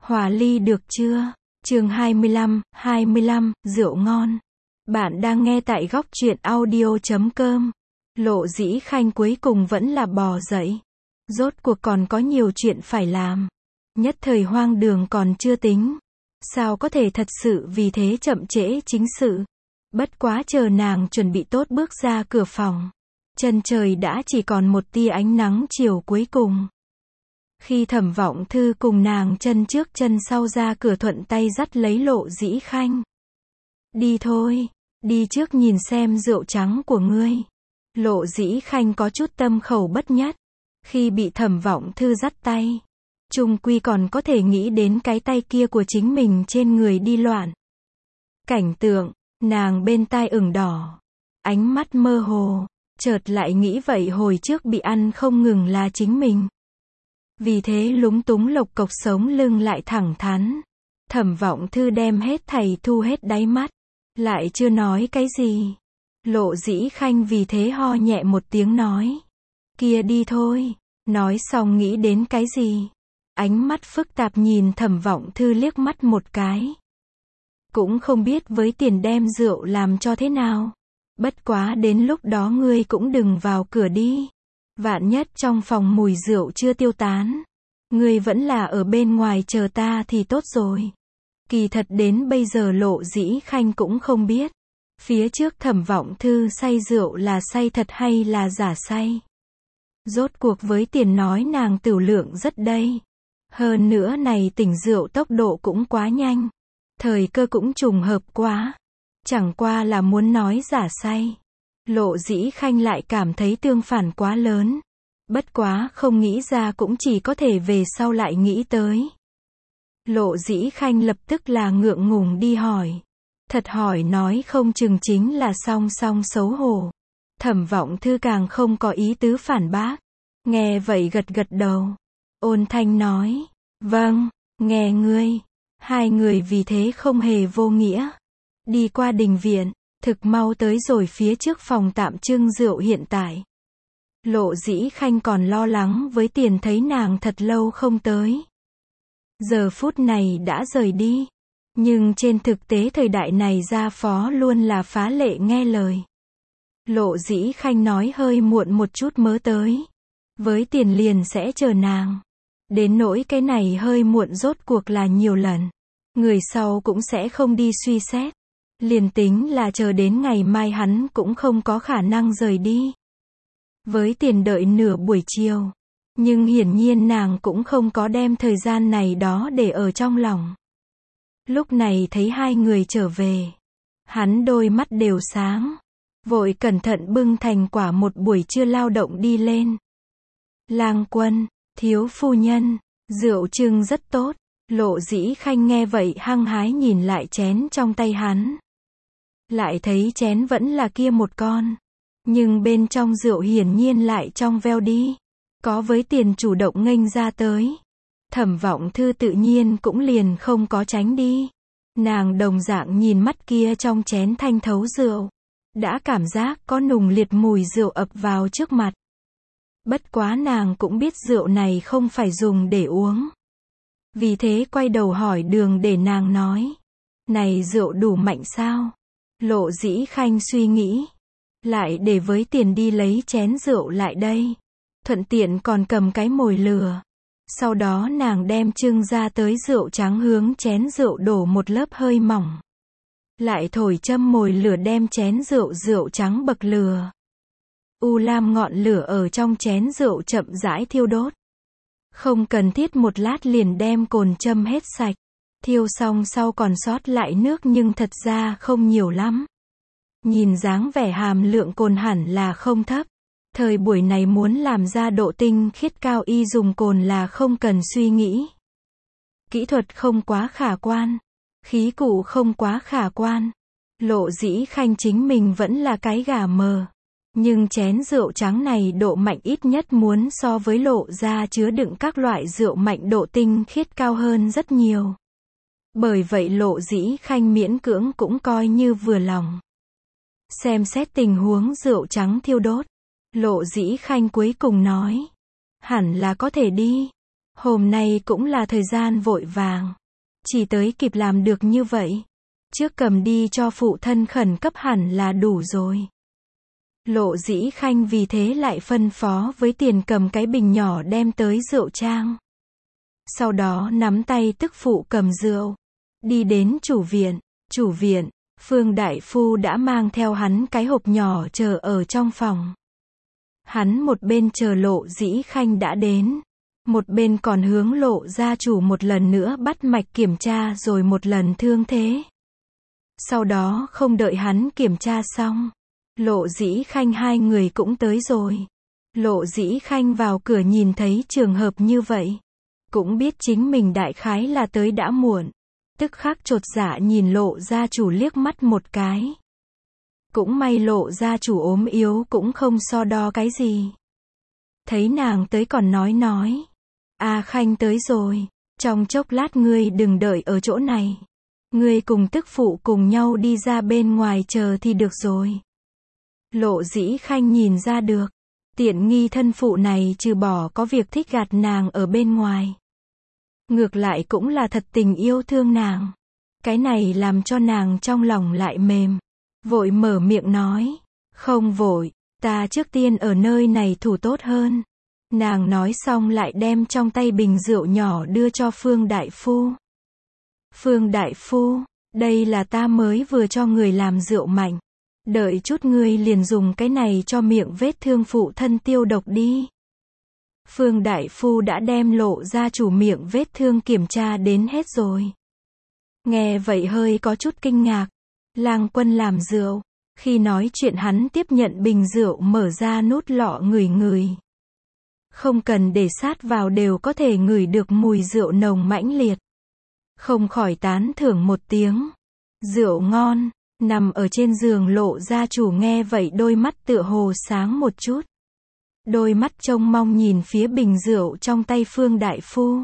Hòa ly được chưa? Chương 25, rượu ngon. Bạn đang nghe tại góc truyện audio.com. Lộ Dĩ Khanh cuối cùng vẫn là bò dậy. Rốt cuộc còn có nhiều chuyện phải làm. Nhất thời hoang đường còn chưa tính. Sao có thể thật sự vì thế chậm trễ chính sự. Bất quá chờ nàng chuẩn bị tốt bước ra cửa phòng. Chân trời đã chỉ còn một tia ánh nắng chiều cuối cùng. Khi Thẩm Vọng Thư cùng nàng chân trước chân sau ra cửa thuận tay dắt lấy Lộ Dĩ Khanh. Đi thôi, đi trước nhìn xem rượu trắng của ngươi. Lộ Dĩ Khanh có chút tâm khẩu bất nhất. Khi bị Thẩm Vọng Thư dắt tay, chung quy còn có thể nghĩ đến cái tay kia của chính mình trên người đi loạn. Cảnh tượng, nàng bên tai ửng đỏ, ánh mắt mơ hồ, chợt lại nghĩ vậy hồi trước bị ăn không ngừng là chính mình. Vì thế lúng túng lộc cộc sống lưng lại thẳng thắn. Thẩm Vọng Thư đem hết thảy thu hết đáy mắt, lại chưa nói cái gì. Lộ Dĩ Khanh vì thế ho nhẹ một tiếng nói. Kia đi thôi. Nói xong nghĩ đến cái gì? Ánh mắt phức tạp nhìn Thẩm Vọng Thư liếc mắt một cái. Cũng không biết với tiền đem rượu làm cho thế nào. Bất quá đến lúc đó ngươi cũng đừng vào cửa đi. Vạn nhất trong phòng mùi rượu chưa tiêu tán. Ngươi vẫn là ở bên ngoài chờ ta thì tốt rồi. Kỳ thật đến bây giờ Lộ Dĩ Khanh cũng không biết. Phía trước Thẩm Vọng Thư say rượu là say thật hay là giả say. Rốt cuộc với tiền nói nàng tửu lượng rất đây. Hơn nữa này tỉnh rượu tốc độ cũng quá nhanh. Thời cơ cũng trùng hợp quá. Chẳng qua là muốn nói giả say. Lộ Dĩ Khanh lại cảm thấy tương phản quá lớn. Bất quá không nghĩ ra cũng chỉ có thể về sau lại nghĩ tới. Lộ Dĩ Khanh lập tức là ngượng ngùng đi hỏi. Thật hỏi nói không chừng chính là song song xấu hổ. Thẩm Vọng Thư càng không có ý tứ phản bác. Nghe vậy gật gật đầu. Ôn thanh nói. Vâng, nghe ngươi. Hai người vì thế không hề vô nghĩa. Đi qua đình viện, thực mau tới rồi phía trước phòng tạm trưng rượu hiện tại. Lộ Dĩ Khanh còn lo lắng với tiền thấy nàng thật lâu không tới. Giờ phút này đã rời đi. Nhưng trên thực tế thời đại này gia phó luôn là phá lệ nghe lời. Lộ Dĩ Khanh nói hơi muộn một chút mới tới. Với tiền liền sẽ chờ nàng. Đến nỗi cái này hơi muộn rốt cuộc là nhiều lần. Người sau cũng sẽ không đi suy xét. Liền tính là chờ đến ngày mai hắn cũng không có khả năng rời đi. Với tiền đợi nửa buổi chiều. Nhưng hiển nhiên nàng cũng không có đem thời gian này đó để ở trong lòng. Lúc này thấy hai người trở về. Hắn đôi mắt đều sáng. Vội cẩn thận bưng thành quả một buổi trưa lao động đi lên. Lang quân, thiếu phu nhân, rượu trưng rất tốt. Lộ Dĩ Khanh nghe vậy hăng hái nhìn lại chén trong tay hắn. Lại thấy chén vẫn là kia một con. Nhưng bên trong rượu hiển nhiên lại trong veo đi. Có với tiền chủ động nghênh ra tới. Thẩm Vọng Thư tự nhiên cũng liền không có tránh đi. Nàng đồng dạng nhìn mắt kia trong chén thanh thấu rượu. Đã cảm giác có nùng liệt mùi rượu ập vào trước mặt. Bất quá nàng cũng biết rượu này không phải dùng để uống. Vì thế quay đầu hỏi Đường để nàng nói. Này rượu đủ mạnh sao? Lộ Dĩ Khanh suy nghĩ. Lại để với tiền đi lấy chén rượu lại đây. Thuận tiện còn cầm cái mồi lửa. Sau đó nàng đem trưng ra tới rượu trắng hướng chén rượu đổ một lớp hơi mỏng. Lại thổi châm mồi lửa đem chén rượu trắng bậc lửa. U lam ngọn lửa ở trong chén rượu chậm rãi thiêu đốt. Không cần thiết một lát liền đem cồn châm hết sạch. Thiêu xong sau còn sót lại nước nhưng thật ra không nhiều lắm. Nhìn dáng vẻ hàm lượng cồn hẳn là không thấp. Thời buổi này muốn làm ra độ tinh khiết cao y dùng cồn là không cần suy nghĩ. Kỹ thuật không quá khả quan. Khí cụ không quá khả quan. Lộ Dĩ Khanh chính mình vẫn là cái gà mờ. Nhưng chén rượu trắng này độ mạnh ít nhất muốn so với Lộ ra chứa đựng các loại rượu mạnh độ tinh khiết cao hơn rất nhiều. Bởi vậy Lộ Dĩ Khanh miễn cưỡng cũng coi như vừa lòng. Xem xét tình huống rượu trắng thiêu đốt. Lộ Dĩ Khanh cuối cùng nói. Hẳn là có thể đi. Hôm nay cũng là thời gian vội vàng. Chỉ tới kịp làm được như vậy. Trước cầm đi cho phụ thân khẩn cấp hẳn là đủ rồi. Lộ Dĩ Khanh vì thế lại phân phó với Tiền cầm cái bình nhỏ đem tới rượu trang. Sau đó nắm tay tức phụ cầm rượu. Đi đến chủ viện. Chủ viện, Phương đại phu đã mang theo hắn cái hộp nhỏ chờ ở trong phòng. Hắn một bên chờ Lộ Dĩ Khanh đã đến. Một bên còn hướng Lộ gia chủ một lần nữa bắt mạch kiểm tra rồi một lần thương thế. Sau đó không đợi hắn kiểm tra xong. Lộ Dĩ Khanh hai người cũng tới rồi. Lộ Dĩ Khanh vào cửa nhìn thấy trường hợp như vậy. Cũng biết chính mình đại khái là tới đã muộn. Tức khắc chột dạ nhìn Lộ gia chủ liếc mắt một cái. Cũng may Lộ gia chủ ốm yếu cũng không so đo cái gì. Thấy nàng tới còn nói. A Khanh tới rồi. Trong chốc lát ngươi đừng đợi ở chỗ này. Ngươi cùng tức phụ cùng nhau đi ra bên ngoài chờ thì được rồi. Lộ Dĩ Khanh nhìn ra được. Tiện nghi thân phụ này trừ bỏ có việc thích gạt nàng ở bên ngoài. Ngược lại cũng là thật tình yêu thương nàng. Cái này làm cho nàng trong lòng lại mềm. Vội mở miệng nói. Không vội, ta trước tiên ở nơi này thủ tốt hơn. Nàng nói xong lại đem trong tay bình rượu nhỏ đưa cho Phương đại phu. Phương đại phu, đây là ta mới vừa cho người làm rượu mạnh. Đợi chút ngươi liền dùng cái này cho miệng vết thương phụ thân tiêu độc đi. Phương đại phu đã đem Lộ gia chủ miệng vết thương kiểm tra đến hết rồi. Nghe vậy hơi có chút kinh ngạc. Lang Quân làm rượu. Khi nói chuyện hắn tiếp nhận bình rượu mở ra nút lọ ngửi. Không cần để sát vào đều có thể ngửi được mùi rượu nồng mãnh liệt. Không khỏi tán thưởng một tiếng. Rượu ngon. Nằm ở trên giường Lộ gia chủ nghe vậy đôi mắt tựa hồ sáng một chút. Đôi mắt trông mong nhìn phía bình rượu trong tay Phương đại phu.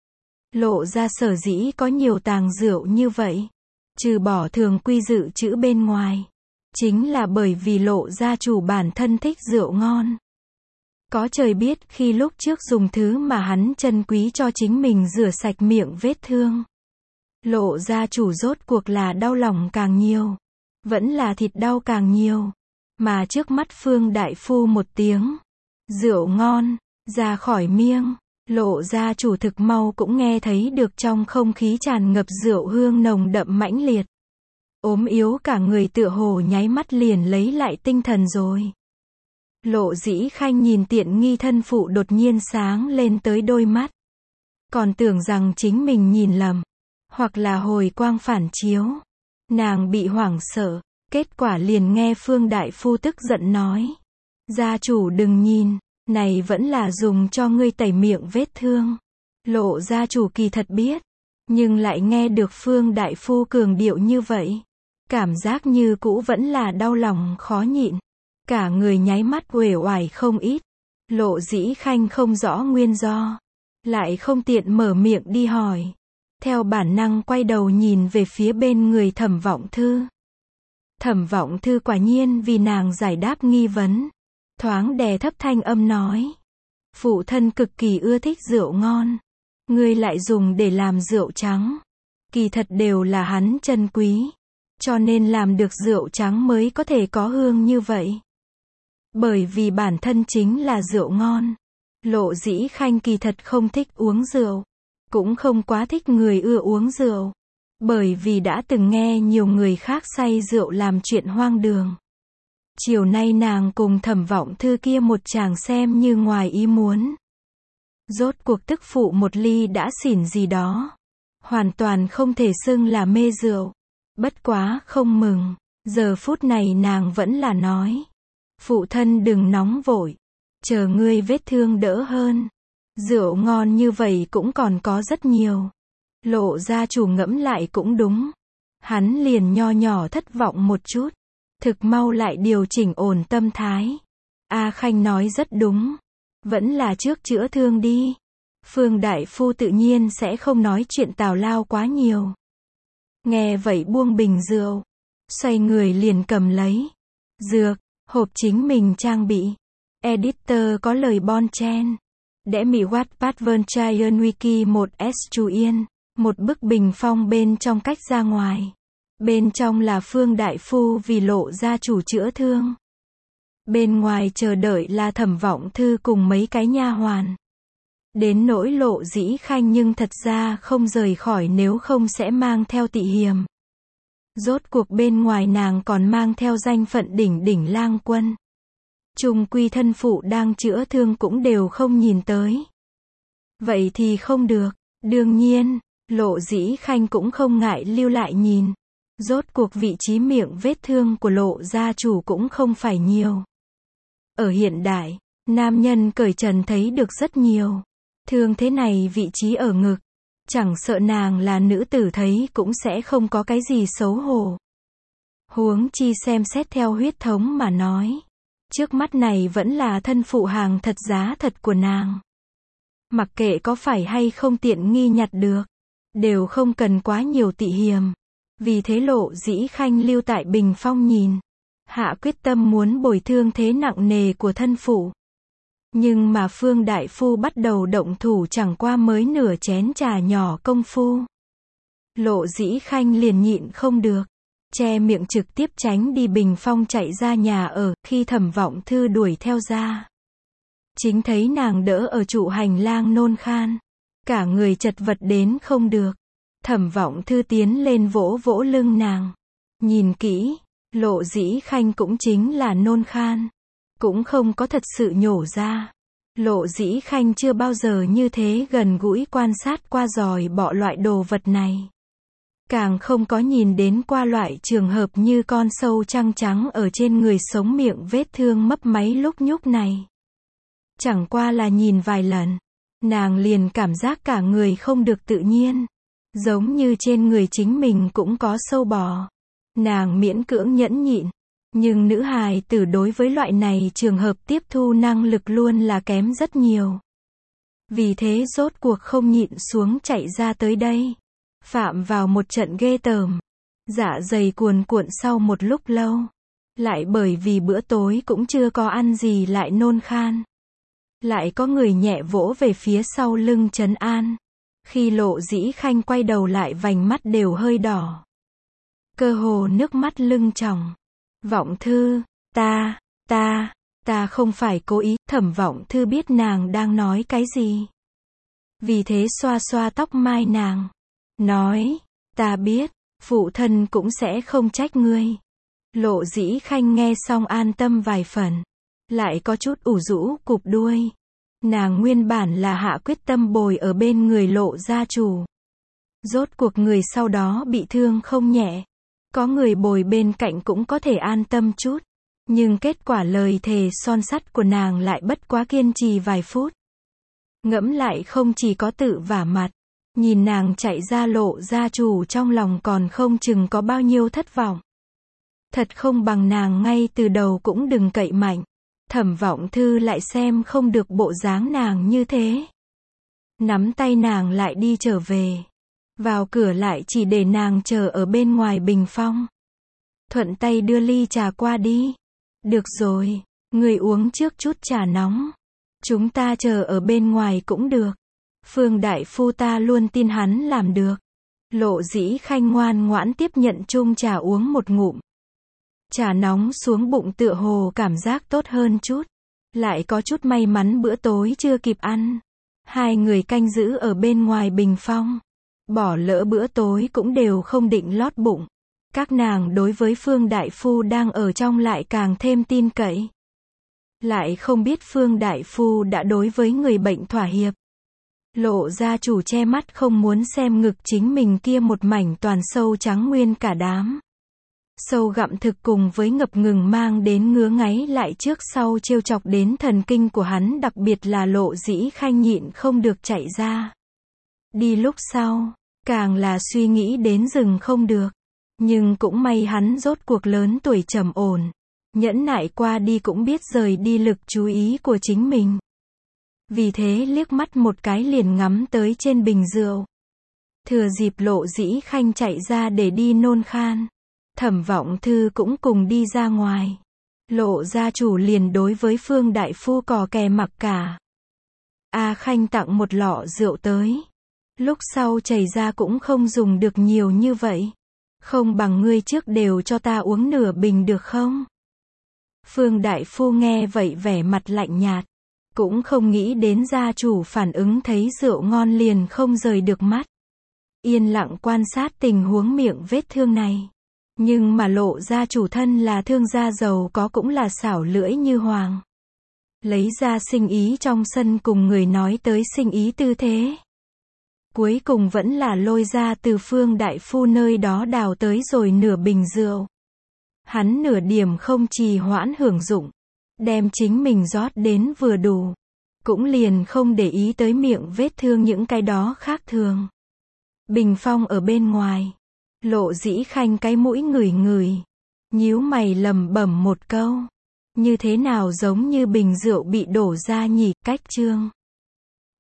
Lộ gia sở dĩ có nhiều tàng rượu như vậy. Trừ bỏ thường quy dự trữ bên ngoài. Chính là bởi vì Lộ gia chủ bản thân thích rượu ngon. Có trời biết khi lúc trước dùng thứ mà hắn trân quý cho chính mình rửa sạch miệng vết thương. Lộ gia chủ rốt cuộc là đau lòng càng nhiều. Vẫn là thịt đau càng nhiều. Mà trước mắt Phương đại phu một tiếng. Rượu ngon, ra khỏi miệng. Lộ gia chủ thực mau cũng nghe thấy được trong không khí tràn ngập rượu hương nồng đậm mãnh liệt. Ốm yếu cả người tựa hồ nháy mắt liền lấy lại tinh thần rồi. Lộ Dĩ Khanh nhìn tiện nghi thân phụ đột nhiên sáng lên tới đôi mắt. Còn tưởng rằng chính mình nhìn lầm. Hoặc là hồi quang phản chiếu. Nàng bị hoảng sợ. Kết quả liền nghe Phương đại phu tức giận nói. Gia chủ đừng nhìn. Này vẫn là dùng cho ngươi tẩy miệng vết thương. Lộ gia chủ kỳ thật biết. Nhưng lại nghe được Phương đại phu cường điệu như vậy. Cảm giác như cũ vẫn là đau lòng khó nhịn. Cả người nháy mắt uể oải không ít. Lộ Dĩ Khanh không rõ nguyên do. Lại không tiện mở miệng đi hỏi. Theo bản năng quay đầu nhìn về phía bên người Thẩm Vọng Thư. Thẩm Vọng Thư quả nhiên vì nàng giải đáp nghi vấn. Thoáng đè thấp thanh âm nói. Phụ thân cực kỳ ưa thích rượu ngon. Ngươi lại dùng để làm rượu trắng. Kỳ thật đều là hắn trân quý. Cho nên làm được rượu trắng mới có thể có hương như vậy. Bởi vì bản thân chính là rượu ngon. Lộ Dĩ Khanh kỳ thật không thích uống rượu. Cũng không quá thích người ưa uống rượu. Bởi vì đã từng nghe nhiều người khác say rượu làm chuyện hoang đường. Chiều nay nàng cùng Thẩm Vọng Thư kia một chàng xem như ngoài ý muốn. Rốt cuộc tức phụ một ly đã xỉn gì đó. Hoàn toàn không thể xưng là mê rượu. Bất quá không mừng. Giờ phút này nàng vẫn là nói. Phụ thân đừng nóng vội. Chờ ngươi vết thương đỡ hơn. Rượu ngon như vậy cũng còn có rất nhiều. Lộ gia chủ ngẫm lại cũng đúng. Hắn liền nho nhỏ thất vọng một chút. Thực mau lại điều chỉnh ổn tâm thái. A Khanh nói rất đúng. Vẫn là trước chữa thương đi. Phương đại phu tự nhiên sẽ không nói chuyện tào lao quá nhiều. Nghe vậy buông bình rượu. Xoay người liền cầm lấy. Dược, hộp chính mình trang bị. Editor có lời bon chen. Đẽ Mỹ Wattpad Vern Tryon Wiki 1S Chú Yên, một bức bình phong bên trong cách ra ngoài. Bên trong là Phương Đại Phu vì Lộ gia chủ chữa thương. Bên ngoài chờ đợi là Thẩm Vọng Thư cùng mấy cái nha hoàn. Đến nỗi Lộ Dĩ Khanh nhưng thật ra không rời khỏi nếu không sẽ mang theo Tị Hiềm. Rốt cuộc bên ngoài nàng còn mang theo danh phận đỉnh đỉnh lang quân. Chung quy thân phụ đang chữa thương cũng đều không nhìn tới. Vậy thì không được. Đương nhiên, Lộ Dĩ Khanh cũng không ngại lưu lại nhìn. Rốt cuộc vị trí miệng vết thương của Lộ gia chủ cũng không phải nhiều. Ở hiện đại, nam nhân cởi trần thấy được rất nhiều. Thương thế này vị trí ở ngực. Chẳng sợ nàng là nữ tử thấy cũng sẽ không có cái gì xấu hổ. Huống chi xem xét theo huyết thống mà nói. Trước mắt này vẫn là thân phụ hàng thật giá thật của nàng. Mặc kệ có phải hay không tiện nghi nhặt được. Đều không cần quá nhiều Tị Hiềm. Vì thế Lộ Dĩ Khanh lưu tại bình phong nhìn. Hạ quyết tâm muốn bồi thương thế nặng nề của thân phụ. Nhưng mà Phương Đại Phu bắt đầu động thủ chẳng qua mới nửa chén trà nhỏ công phu. Lộ Dĩ Khanh liền nhịn không được. Che miệng trực tiếp tránh đi bình phong chạy ra nhà ở, khi Thẩm Vọng Thư đuổi theo ra. Chính thấy nàng đỡ ở trụ hành lang nôn khan. Cả người chật vật đến không được. Thẩm Vọng Thư tiến lên vỗ vỗ lưng nàng. Nhìn kỹ, Lộ Dĩ Khanh cũng chính là nôn khan. Cũng không có thật sự nhổ ra. Lộ Dĩ Khanh chưa bao giờ như thế gần gũi quan sát qua giòi bọ loại đồ vật này. Càng không có nhìn đến qua loại trường hợp như con sâu trăng trắng ở trên người sống miệng vết thương mấp máy lúc nhúc này. Chẳng qua là nhìn vài lần, nàng liền cảm giác cả người không được tự nhiên. Giống như trên người chính mình cũng có sâu bò. Nàng miễn cưỡng nhẫn nhịn. Nhưng nữ hài tử đối với loại này trường hợp tiếp thu năng lực luôn là kém rất nhiều. Vì thế rốt cuộc không nhịn xuống chạy ra tới đây. Phạm vào một trận ghê tởm. Dạ dày cuồn cuộn sau một lúc lâu. Lại bởi vì bữa tối cũng chưa có ăn gì lại nôn khan. Lại có người nhẹ vỗ về phía sau lưng trấn an. Khi Lộ Dĩ Khanh quay đầu lại vành mắt đều hơi đỏ. Cơ hồ nước mắt lưng tròng. Vọng Thư, ta không phải cố ý. Thẩm Vọng Thư biết nàng đang nói cái gì. Vì thế xoa xoa tóc mai nàng. Nói, ta biết, phụ thân cũng sẽ không trách ngươi. Lộ Dĩ Khanh nghe xong an tâm vài phần. Lại có chút ủ rũ cụp đuôi. Nàng nguyên bản là hạ quyết tâm bồi ở bên người Lộ gia chủ. Rốt cuộc người sau đó bị thương không nhẹ. Có người bồi bên cạnh cũng có thể an tâm chút. Nhưng kết quả lời thề son sắt của nàng lại bất quá kiên trì vài phút. Ngẫm lại không chỉ có tự vả mặt. Nhìn nàng chạy ra Lộ gia chủ trong lòng còn không chừng có bao nhiêu thất vọng. Thật không bằng nàng ngay từ đầu cũng đừng cậy mạnh. Thẩm Vọng Thư lại xem không được bộ dáng nàng như thế. Nắm tay nàng lại đi trở về. Vào cửa lại chỉ để nàng chờ ở bên ngoài bình phong. Thuận tay đưa ly trà qua đi. Được rồi, người uống trước chút trà nóng. Chúng ta chờ ở bên ngoài cũng được. Phương Đại Phu ta luôn tin hắn làm được. Lộ Dĩ Khanh ngoan ngoãn tiếp nhận chung trà uống một ngụm. Trà nóng xuống bụng tựa hồ cảm giác tốt hơn chút. Lại có chút may mắn bữa tối chưa kịp ăn. Hai người canh giữ ở bên ngoài bình phong. Bỏ lỡ bữa tối cũng đều không định lót bụng. Các nàng đối với Phương Đại Phu đang ở trong lại càng thêm tin cậy. Lại không biết Phương Đại Phu đã đối với người bệnh thỏa hiệp. Lộ gia chủ che mắt không muốn xem ngực chính mình kia một mảnh toàn sâu trắng nguyên cả đám. Sâu gặm thực cùng với ngập ngừng mang đến ngứa ngáy lại trước sau trêu chọc đến thần kinh của hắn, đặc biệt là Lộ Dĩ Khanh nhịn không được chạy ra. Đi lúc sau, càng là suy nghĩ đến dừng không được. Nhưng cũng may hắn rốt cuộc lớn tuổi trầm ổn. Nhẫn nại qua đi cũng biết rời đi lực chú ý của chính mình. Vì thế liếc mắt một cái liền ngắm tới trên bình rượu. Thừa dịp Lộ Dĩ Khanh chạy ra để đi nôn khan. Thẩm Vọng Thư cũng cùng đi ra ngoài. Lộ gia chủ liền đối với Phương Đại Phu cò kè mặc cả. A Khanh tặng một lọ rượu tới. Lúc sau chảy ra cũng không dùng được nhiều như vậy. Không bằng ngươi trước đều cho ta uống nửa bình được không? Phương đại phu nghe vậy vẻ mặt lạnh nhạt. Cũng không nghĩ đến gia chủ phản ứng thấy rượu ngon liền không rời được mắt. Yên lặng quan sát tình huống miệng vết thương này. Nhưng mà Lộ gia chủ thân là thương gia giàu có cũng là xảo lưỡi như hoàng. Lấy ra sinh ý trong sân cùng người nói tới sinh ý tư thế. Cuối cùng vẫn là lôi ra từ Phương đại phu nơi đó đào tới rồi nửa bình rượu. Hắn nửa điểm không trì hoãn hưởng dụng. Đem chính mình rót đến vừa đủ. Cũng liền không để ý tới miệng vết thương những cái đó khác thường. Bình phong ở bên ngoài. Lộ Dĩ Khanh cái mũi ngửi ngửi. Nhíu mày lẩm bẩm một câu. Như thế nào giống như bình rượu bị đổ ra nhỉ, cách trương.